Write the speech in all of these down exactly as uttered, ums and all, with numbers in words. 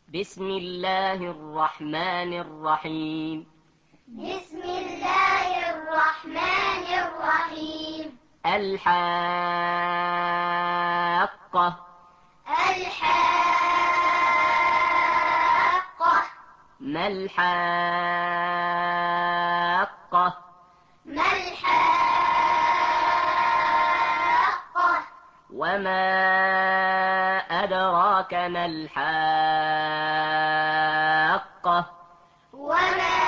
بسم الله الرحمن الرحيم. بسم الله الرحمن الرحيم. الحاقة. الحاقة. ما الحاقة؟ ما الحاقة؟ وما أدراك ما الحاقة؟ وما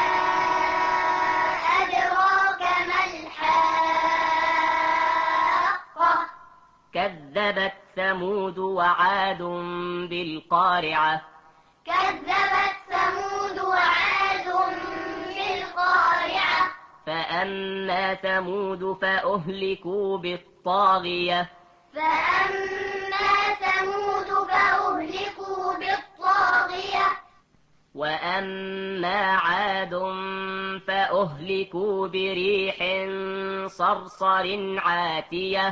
أدراك ما الحاقة؟ كذبت ثمود وعاد بالقارعة. كذبت ثمود وعاد بالقارعة. فأما ثمود فأهلكوا بالطاغية. فأما ثمود فأهلكوا بالطاغية. وأما عاد فأهلكوا بريح صرصر عاتية.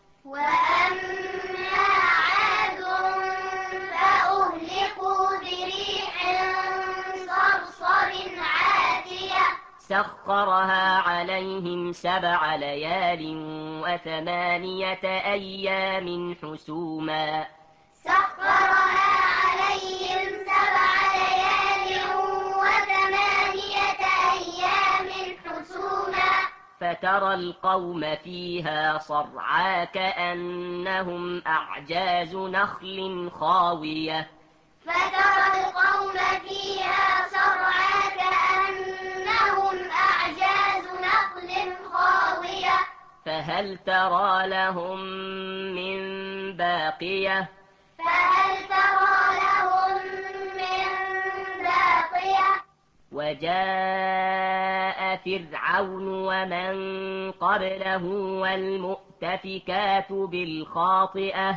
وأما عاد فأهلكوا بريح صرصر عاتية. سخرها عليهم سبع ليال وثمانية أيام حسوما. سخرها عليهم سبع ليال وثمانية أيام حسوما. فترى القوم فيها صرعى كأنهم أعجاز نخل خاوية. فترى القوم فيها صرعى كأنهم أعجاز نخل خاوية. فهل ترى لهم من باقية؟ فهل ترى لهم من باقية؟ وجاء فرعون ومن قبله والمؤتفكات بالخاطئة.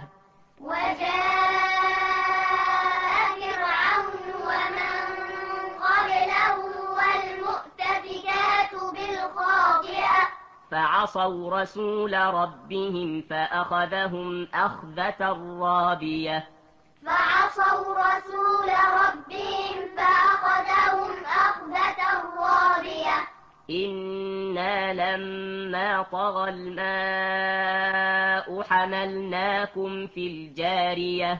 وجاء فرعون ومن قبله والمؤتفكات بالخاطئة. فعصوا رسول ربهم فأخذهم أخذة رابية. فعصوا رسول ربهم فأخذهم أخذة رابية. إنا لما طغى الماء حملناكم في الجارية.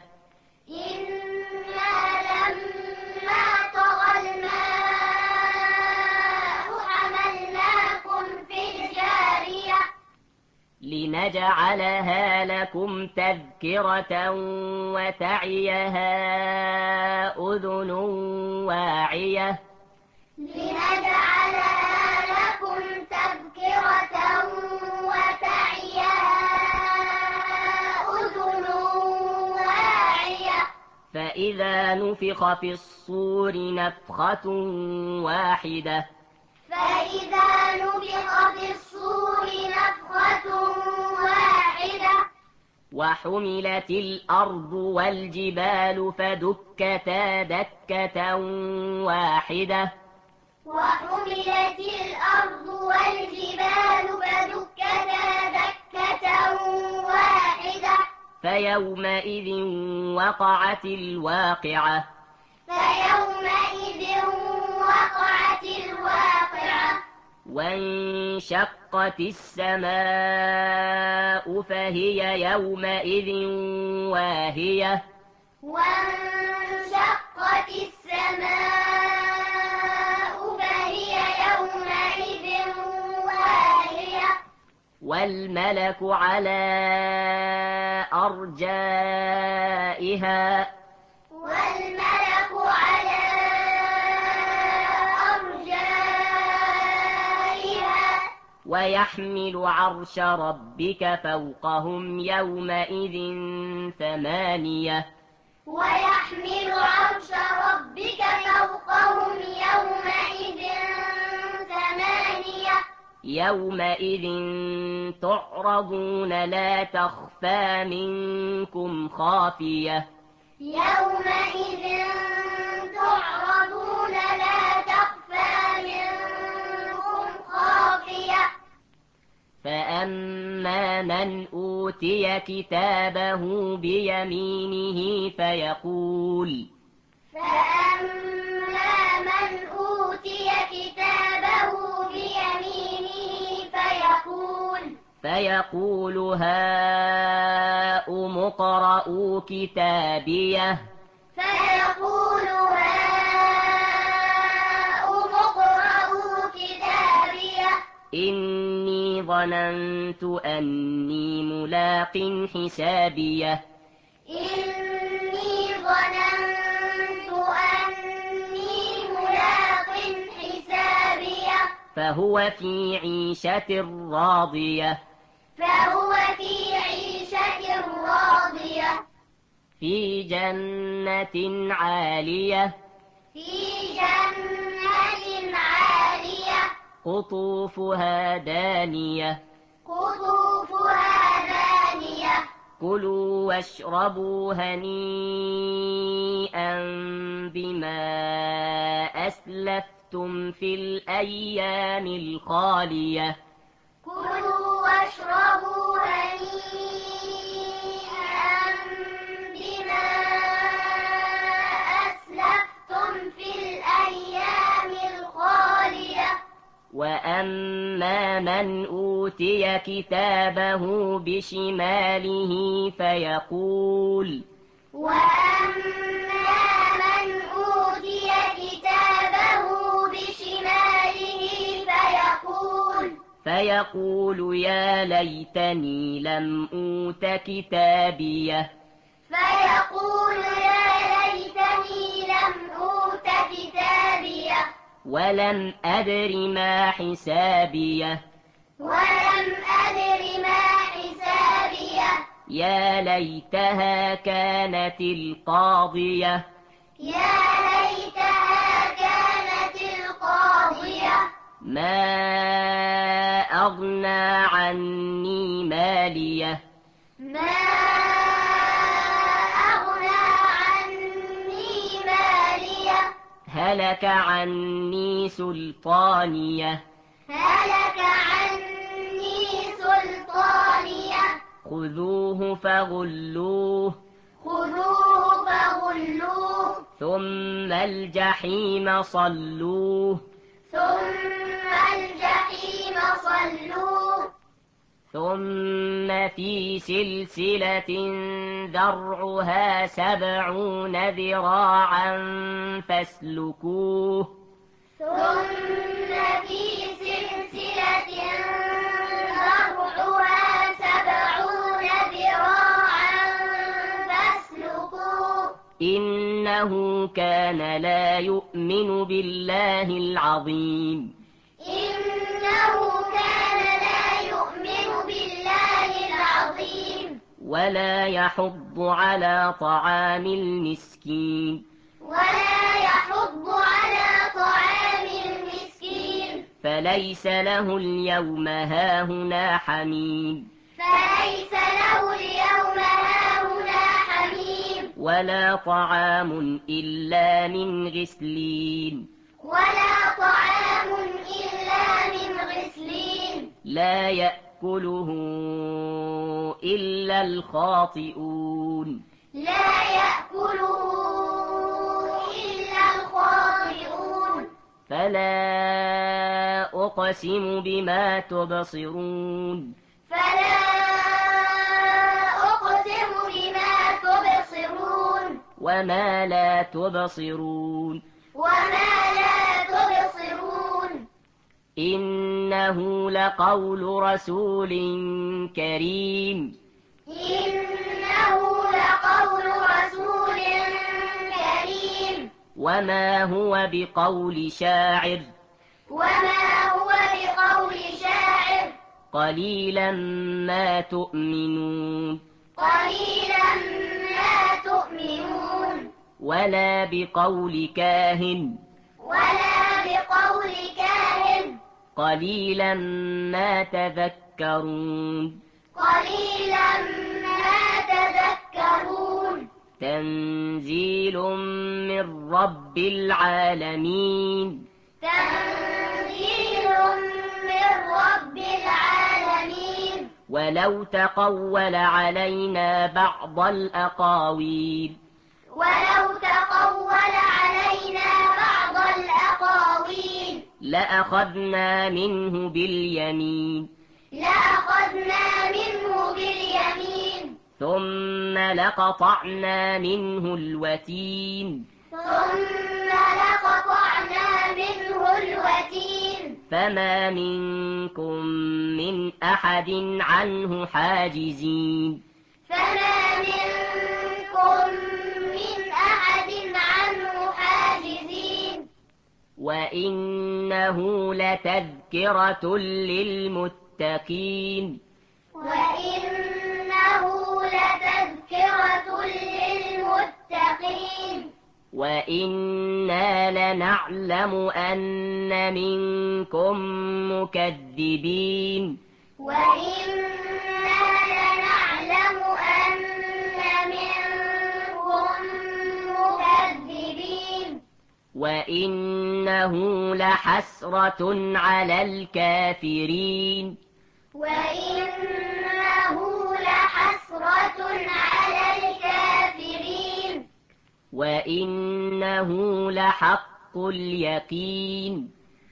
إنا لما طغى الماء حملناكم في الجارية. لنجعلها لكم تذكرة وتعيها أذن واعية. لنجعلها لكم تذكرة وتعيها أذن واعية. فإذا نفخ في الصور نفخة واحدة. فإذا نفخ في الصور نفخة واحدة. وحملت الأرض والجبال فدكتا دكة واحدة. وحملت الأرض والجبال فدكتا دكة واحدة. فيومئذ وقعت الواقعة. فيومئذ وقعت الواقعة. وانشقت السماء فهي يومئذ واهية. وانشقت السماء فهي يومئذ واهية. والملك على أرجائها. والملك على أرجائها. ويحمل عرش ربك فوقهم يومئذ ثمانية. ويحمل عرش ربك فوقهم يومئذ ثمانية. يومئذ تعرضون لا تخفى منكم خافية. يومئذ تعرضون لا تخفى منكم خافية. فأما من أوتي كتابه بيمينه فيقول فأما من أوتي كتابه بيمينه فيقول فيقول هاؤم اقرءوا كتابيه فيقول هاؤم اقرءوا كتابيه إني ظننت أني ملاق حسابيه إني ظننت أني ملاق حسابيه فهو في عيشة راضية فهو في عيشة راضية في جنة عالية في جنة عالية قطوفها دانية قطوفها دانية كلوا واشربوا هنيئا بما أسلفتم في الأيام الخالية كلوا واشربوا هنيئا بما أسلفتم في الأيام الخالية وأما من أوتي كتابه بشماله فيقول وأما من أوتي كتابه بشماله فيقول فيقول يا ليتني لم أوت كتابيه فيقول يا ليتني لم أوت كتابيه ولم أدر ما حسابيه ولم أدر ما حسابيه يا ليتها كانت القاضية يا ليتها كانت القاضية ما أغنى عني ماليه ما أغنى عني ماليه هلك عني سلطانيه هلك عني سلطانيه خذوه فغلوه خذوه فغلوه ثم الجحيم صلوه ثم الجحيم صلوه ثم في سلسلة ذرعها سبعون ذراعا فاسلكوه ثم في سلسلة ذرعها سبعون ذراعا فاسلكوه إنه كان لا يؤمن بالله العظيم إنه كان لا يؤمن بالله العظيم ولا يحض على طعام المسكين ولا يحض على طعام المسكين فليس له اليوم هاهنا حميم فليس له اليوم هاهنا حميم ولا طعام إلا من غسلين ولا طعام إلا من غسلين لا يأكله إلا الخاطئون لا يأكله إلا الخاطئون فلا أقسم بما تبصرون فلا أقسم بما تبصرون وما لا تبصرون وما لا تبصرون إنه لقول رسول كريم إنه لقول رسول كريم وما هو بقول شاعر وما هو بقول شاعر قليلا ما تؤمنون قليلا ما تؤمنون ولا بقول كاهن ولا بقول كاهن قليلا ما تذكرون قليلا ما تذكرون تنزيل من رب العالمين تنزيل من رب العالمين ولو تقول علينا بعض الأقاويل ولو تقول لأخذنا منه باليمين لأخذنا منه باليمين ثم لقطعنا منه الوتين ثم لقطعنا منه الوتين فما منكم من أحد عنه حاجزين فما منكم من أحد عنه حاجزين وإنه لتذكرة للمتقين وإنه لتذكرة للمتقين وإنا لنعلم أن منكم مكذبين وإنا لنعلم أن منكم مكذبين وإنه لحسرة على الكافرين وإنه لحسرة على الكافرين وإنه لحق اليقين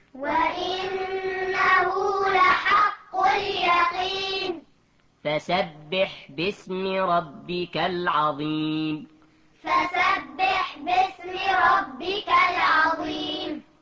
وإنه لحق اليقين فسبح باسم ربك العظيم فسبح باسم ربك العظيم